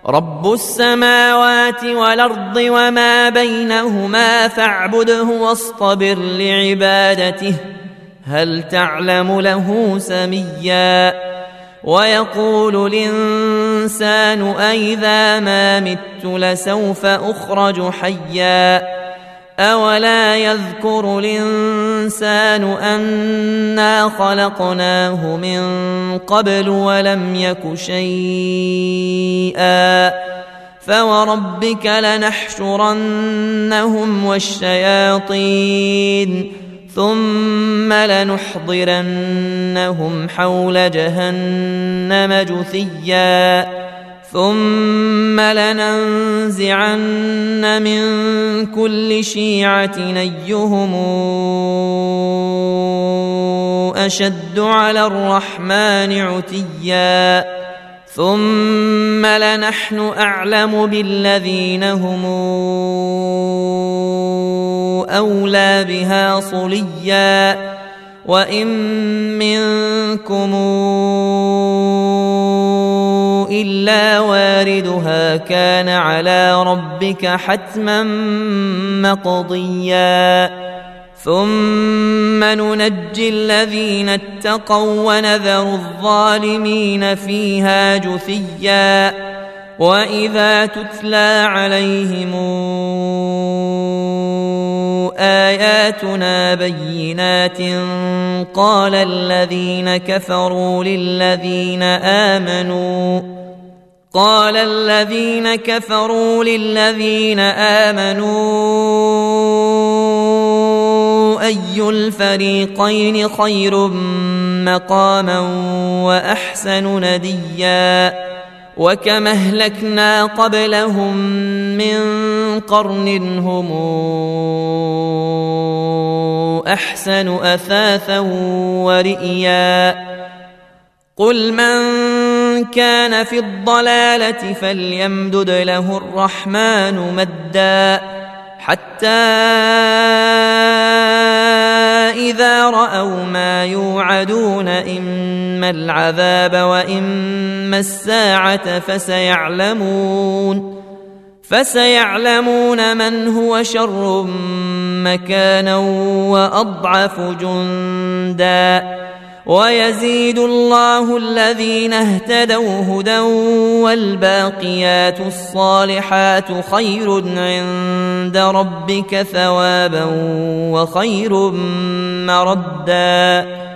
رب السماوات والأرض وما بينهما فاعبده واصطبر لعبادته هل تعلم له سميا ويقول الإنسان أإذا ما مت لسوف أخرج حيا أولا يذكر الإنسان أنا خلقناه من قبل ولم يك شيئا فوربك لنحشرنهم والشياطين ثم لنحضرنهم حول جهنم جثيا ثم لننزعن من كل شيعة أيهم أشد على الرحمن عتيا ثم لنحن أعلم بالذين هم أولى بها صليا وإن منكم إلا واردها كان على ربك حتما مقضيا ثم ننجي الذين اتقوا ونذر الظالمين فيها جثيا وإذا تتلى عليهم آياتنا بينات قال الذين كفروا للذين آمنوا أي الفريقين خير مقاما وأحسن نديا وكم أهلكنا قبلهم من قرن هم أحسن أثاثا ورئيا قل من كان في الضلالة فليمدد له الرحمن مدا حتى إذا رأوا ما يوعدون إما العذاب وإما الساعة فسيعلمون من هو شر مكانا وأضعف جندا ويزيد الله الذين اهتدوا هدى والباقيات الصالحات خير عند ربك ثوابا وخير مردا